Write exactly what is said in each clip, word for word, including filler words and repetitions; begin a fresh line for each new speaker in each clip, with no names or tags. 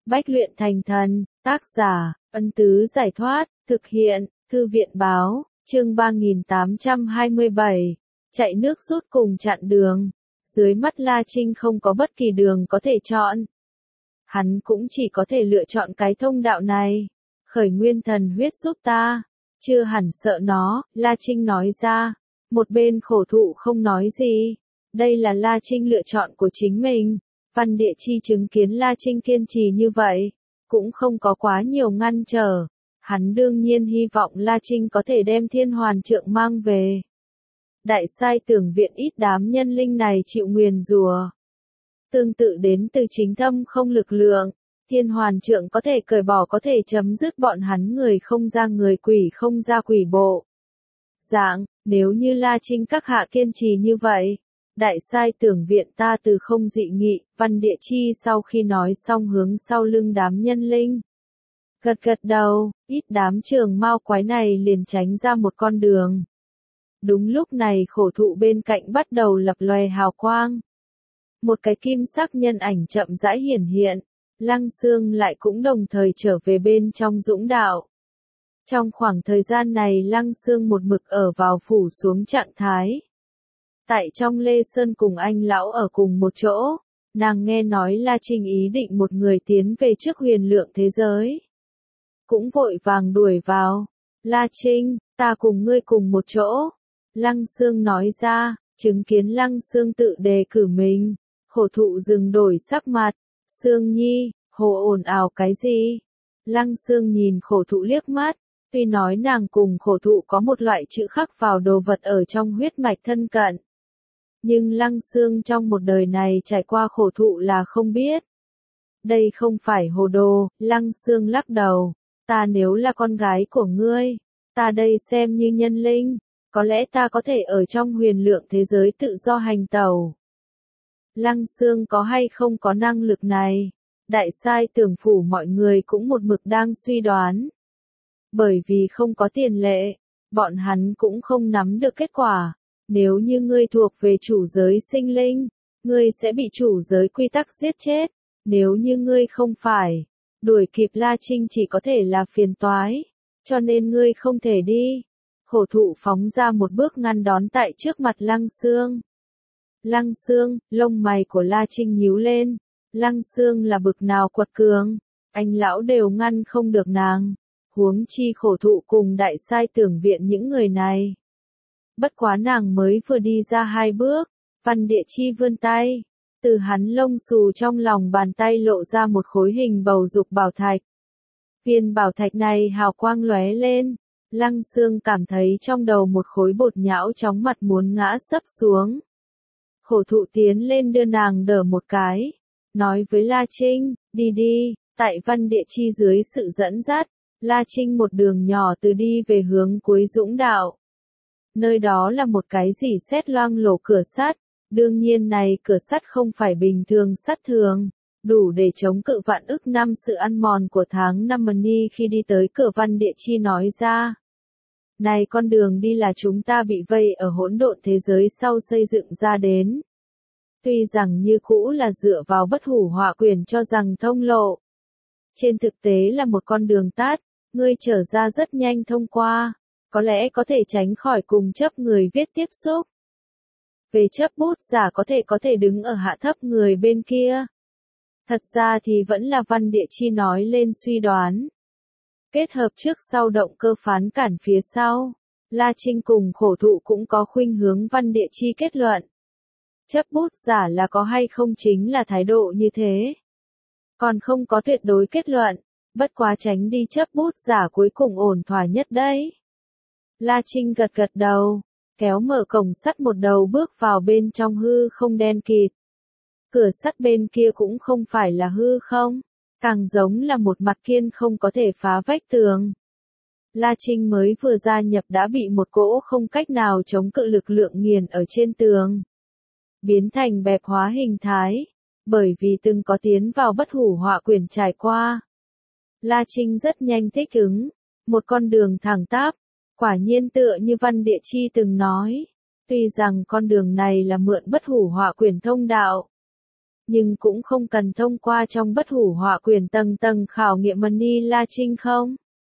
Bách luyện thành thần, tác giả, Ân Tứ Giải Thoát, thực hiện, Thư viện Báo, chương ba nghìn tám trăm hai mươi bảy, chạy nước rút cùng chặn đường. Dưới mắt La Trinh không có bất kỳ đường có thể chọn. Hắn cũng chỉ có thể lựa chọn cái thông đạo này. Khởi nguyên thần huyết giúp ta. Chưa hẳn sợ nó, La Trinh nói ra. Một bên khổ thụ không nói gì. Đây là La Trinh lựa chọn của chính mình. Văn Địa Chi chứng kiến La Trinh kiên trì như vậy, cũng không có quá nhiều ngăn trở. Hắn đương nhiên hy vọng La Trinh có thể đem Thiên Hoàn Trượng mang về. Đại sai tưởng viện ít đám nhân linh này chịu nguyền rủa. Tương tự đến từ chính thâm không lực lượng, Thiên Hoàn Trượng có thể cởi bỏ, có thể chấm dứt bọn hắn người không ra người, quỷ không ra quỷ bộ. Dạng, nếu như La Trinh các hạ kiên trì như vậy, đại sai tưởng viện ta từ không dị nghị. Văn Địa Chi sau khi nói xong hướng sau lưng đám nhân linh. Gật gật đầu, ít đám trường mao quái này liền tránh ra một con đường. Đúng lúc này khổ thụ bên cạnh bắt đầu lập lòe hào quang. Một cái kim sắc nhân ảnh chậm rãi hiển hiện, Lăng Xương lại cũng đồng thời trở về bên trong dũng đạo. Trong khoảng thời gian này Lăng Xương một mực ở vào phủ xuống trạng thái. Tại trong Lê Sơn cùng anh lão ở cùng một chỗ, nàng nghe nói La Trinh ý định một người tiến về trước huyền lượng thế giới. Cũng vội vàng đuổi vào. La Trinh, ta cùng ngươi cùng một chỗ. Lăng Xương nói ra, chứng kiến Lăng Xương tự đề cử mình. Khổ thụ dừng đổi sắc mặt. Xương Nhi, hồ ồn ào cái gì? Lăng Xương nhìn khổ thụ liếc mắt. Tuy nói nàng cùng khổ thụ có một loại chữ khắc vào đồ vật ở trong huyết mạch thân cận. Nhưng Lăng Xương trong một đời này trải qua khổ thụ là không biết. Đây không phải hồ đồ, Lăng Xương lắc đầu. Ta nếu là con gái của ngươi, ta đây xem như nhân linh, có lẽ ta có thể ở trong huyền lượng thế giới tự do hành tẩu. Lăng Xương có hay không có năng lực này? Đại sai tưởng phủ mọi người cũng một mực đang suy đoán. Bởi vì không có tiền lệ, bọn hắn cũng không nắm được kết quả. Nếu như ngươi thuộc về chủ giới sinh linh, ngươi sẽ bị chủ giới quy tắc giết chết. Nếu như ngươi không phải, đuổi kịp La Trinh chỉ có thể là phiền toái. Cho nên ngươi không thể đi. Khổ thụ phóng ra một bước ngăn đón tại trước mặt Lăng Xương. Lăng Xương, lông mày của La Trinh nhíu lên. Lăng Xương là bực nào quật cường, anh lão đều ngăn không được nàng. Huống chi khổ thụ cùng đại sai tưởng viện những người này. Bất quá nàng mới vừa đi ra hai bước, Văn Địa Chi vươn tay, từ hắn lông xù trong lòng bàn tay lộ ra một khối hình bầu dục bảo thạch. Viên bảo thạch này hào quang lóe lên, Lăng Xương cảm thấy trong đầu một khối bột nhão chóng mặt muốn ngã sấp xuống. Khổ thụ tiến lên đưa nàng đỡ một cái, nói với La Trinh, đi đi. Tại Văn Địa Chi dưới sự dẫn dắt, La Trinh một đường nhỏ từ đi về hướng cuối dũng đạo. Nơi đó là một cái gì sét loang lổ cửa sắt, đương nhiên này cửa sắt không phải bình thường sắt thường, đủ để chống cự vạn ức năm sự ăn mòn của tháng năm Mani. Khi đi tới cửa Văn Địa Chi nói ra, này con đường đi là chúng ta bị vây ở hỗn độn thế giới sau xây dựng ra đến. Tuy rằng như cũ là dựa vào bất hủ hỏa quyền cho rằng thông lộ. Trên thực tế là một con đường tắt, ngươi trở ra rất nhanh thông qua. Có lẽ có thể tránh khỏi cùng chấp người viết tiếp xúc. Về chấp bút giả có thể có thể đứng ở hạ thấp người bên kia. Thật ra thì vẫn là Văn Địa Chi nói lên suy đoán. Kết hợp trước sau động cơ phán cản phía sau. La Trinh cùng khổ thụ cũng có khuynh hướng Văn Địa Chi kết luận. Chấp bút giả là có hay không chính là thái độ như thế. Còn không có tuyệt đối kết luận. Bất quá tránh đi chấp bút giả cuối cùng ổn thỏa nhất đấy. La Trinh gật gật đầu, kéo mở cổng sắt một đầu bước vào bên trong hư không đen kịt. Cửa sắt bên kia cũng không phải là hư không, càng giống là một mặt kiên không có thể phá vách tường. La Trinh mới vừa gia nhập đã bị một cỗ không cách nào chống cự lực lượng nghiền ở trên tường. Biến thành bẹp hóa hình thái, bởi vì từng có tiến vào bất hủ họa quyển trải qua. La Trinh rất nhanh thích ứng, một con đường thẳng tắp. Quả nhiên tựa như Văn Địa Chi từng nói, tuy rằng con đường này là mượn bất hủ họa quyển thông đạo. nhưng cũng không cần thông qua trong bất hủ họa quyển tầng tầng khảo nghiệm Mani La Trinh không?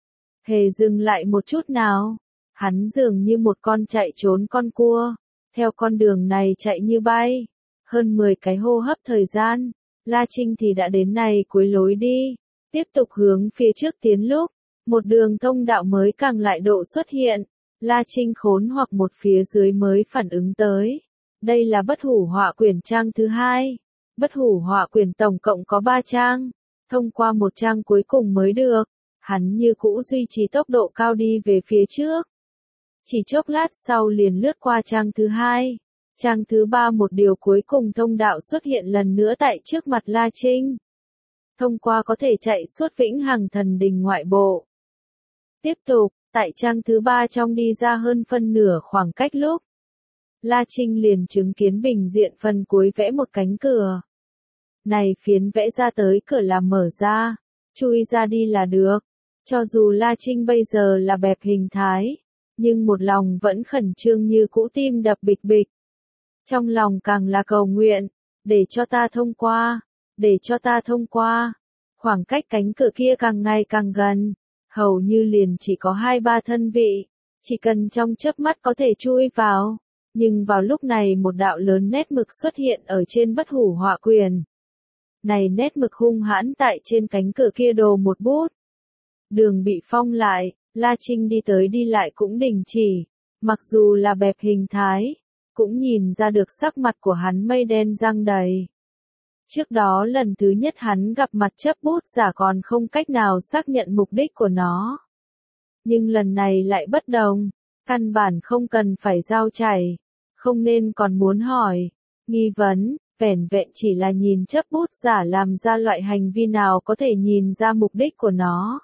Hề dừng lại một chút nào, hắn dường như một con chạy trốn con cua, theo con đường này chạy như bay, hơn mười cái hô hấp thời gian, La Trinh thì đã đến này cuối lối đi, tiếp tục hướng phía trước tiến lúc, một đường thông đạo mới càng lại độ xuất hiện, La Trinh khốn hoặc một phía dưới mới phản ứng tới. Đây là bất hủ họa quyển trang thứ hai. Bất hủ họa quyển tổng cộng có ba trang, thông qua một trang cuối cùng mới được, hắn như cũ duy trì tốc độ cao đi về phía trước. Chỉ chốc lát sau liền lướt qua trang thứ hai, trang thứ ba một điều cuối cùng thông đạo xuất hiện lần nữa tại trước mặt La Trinh. Thông qua có thể chạy suốt Vĩnh Hằng Thần Đình ngoại bộ. Tiếp tục, tại trang thứ ba trong đi ra hơn phân nửa khoảng cách lúc. La Trinh liền chứng kiến bình diện phần cuối vẽ một cánh cửa. Này phiến vẽ ra tới cửa là mở ra, chui ra đi là được. Cho dù La Trinh bây giờ là bẹp hình thái, nhưng một lòng vẫn khẩn trương như cũ tim đập bịch bịch. Trong lòng càng là cầu nguyện, để cho ta thông qua, để cho ta thông qua. Khoảng cách cánh cửa kia càng ngày càng gần, hầu như liền chỉ có hai ba thân vị, chỉ cần trong chớp mắt có thể chui vào. Nhưng vào lúc này một đạo lớn nét mực xuất hiện ở trên bất hủ họa quyển. Này nét mực hung hãn tại trên cánh cửa kia đồ một bút. Đường bị phong lại, La Trinh đi tới đi lại cũng đình chỉ, mặc dù là bẹp hình thái, cũng nhìn ra được sắc mặt của hắn mây đen răng đầy. Trước đó lần thứ nhất hắn gặp mặt chấp bút giả còn không cách nào xác nhận mục đích của nó. Nhưng lần này lại bất đồng, căn bản không cần phải giao chảy, không nên còn muốn hỏi, nghi vấn, vẻn vẹn chỉ là nhìn chấp bút giả làm ra loại hành vi nào có thể nhìn ra mục đích của nó.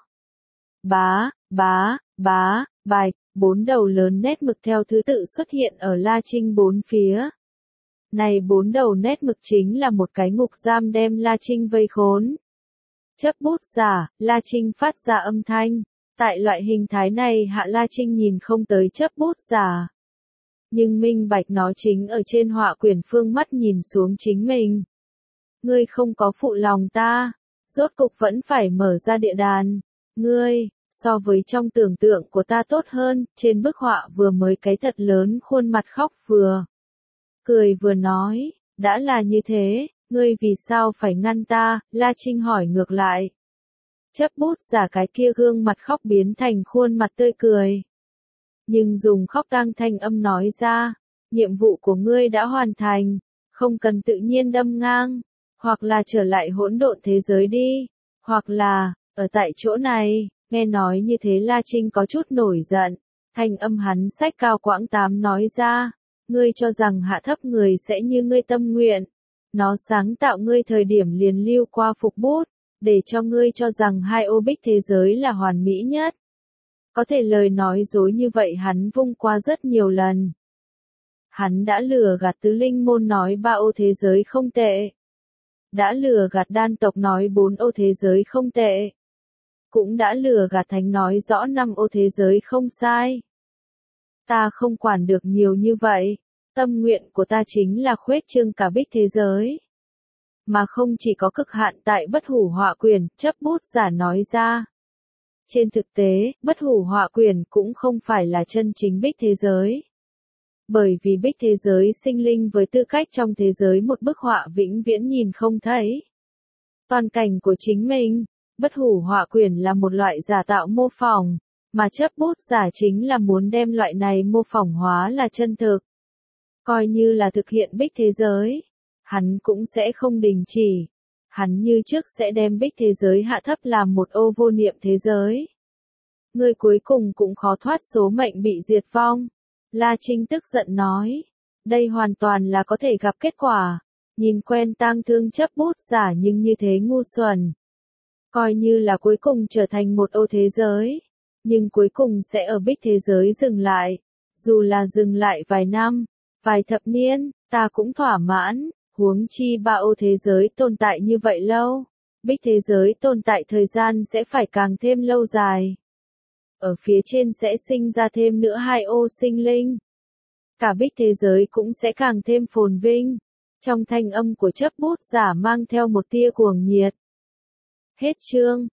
Bá, bá, bá, bạch, bốn đầu lớn nét mực theo thứ tự xuất hiện ở La Trinh bốn phía. Này bốn đầu nét mực chính là một cái ngục giam đem La Trinh vây khốn. Chấp bút giả, La Trinh phát ra âm thanh. Tại loại hình thái này hạ La Trinh nhìn không tới chấp bút giả. Nhưng minh bạch nó chính ở trên họa quyển phương mắt nhìn xuống chính mình. Ngươi không có phụ lòng ta, rốt cục vẫn phải mở ra địa đàn. Ngươi, so với trong tưởng tượng của ta tốt hơn, trên bức họa vừa mới cái thật lớn khuôn mặt khóc vừa. Cười vừa nói, đã là như thế, ngươi vì sao phải ngăn ta, La Trinh hỏi ngược lại. Chấp bút giả cái kia gương mặt khóc biến thành khuôn mặt tươi cười. Nhưng dùng khóc tang thanh âm nói ra, nhiệm vụ của ngươi đã hoàn thành, không cần tự nhiên đâm ngang, hoặc là trở lại hỗn độn thế giới đi, hoặc là, ở tại chỗ này, nghe nói như thế La Trinh có chút nổi giận, thanh âm hắn sách cao quãng tám nói ra, ngươi cho rằng hạ thấp người sẽ như ngươi tâm nguyện, nó sáng tạo ngươi thời điểm liền lưu qua phục bút. Để cho ngươi cho rằng hai ô bích thế giới là hoàn mỹ nhất. Có thể lời nói dối như vậy hắn vung qua rất nhiều lần. Hắn đã lừa gạt tứ linh môn nói ba ô thế giới không tệ. Đã lừa gạt đan tộc nói bốn ô thế giới không tệ. Cũng đã lừa gạt thánh nói rõ năm ô thế giới không sai. Ta không quản được nhiều như vậy. Tâm nguyện của ta chính là khuếch trương cả bích thế giới. Mà không chỉ có cực hạn tại bất hủ họa quyển, chấp bút giả nói ra. Trên thực tế, bất hủ họa quyển cũng không phải là chân chính bích thế giới. Bởi vì bích thế giới sinh linh với tư cách trong thế giới một bức họa vĩnh viễn nhìn không thấy. Toàn cảnh của chính mình, bất hủ họa quyển là một loại giả tạo mô phỏng, mà chấp bút giả chính là muốn đem loại này mô phỏng hóa là chân thực. Coi như là thực hiện bích thế giới. Hắn cũng sẽ không đình chỉ. Hắn như trước sẽ đem bích thế giới hạ thấp làm một ô vô niệm thế giới. Người cuối cùng cũng khó thoát số mệnh bị diệt vong. La Trinh tức giận nói. Đây hoàn toàn là có thể gặp kết quả. Nhìn quen tang thương chấp bút giả nhưng như thế ngu xuẩn. Coi như là cuối cùng trở thành một ô thế giới. Nhưng cuối cùng sẽ ở bích thế giới dừng lại. Dù là dừng lại vài năm, vài thập niên, ta cũng thỏa mãn. Huống chi ba ô thế giới tồn tại như vậy lâu, bích thế giới tồn tại thời gian sẽ phải càng thêm lâu dài. Ở phía trên sẽ sinh ra thêm nữa hai ô sinh linh. Cả bích thế giới cũng sẽ càng thêm phồn vinh. Trong thanh âm của chấp bút giả mang theo một tia cuồng nhiệt. Hết chương.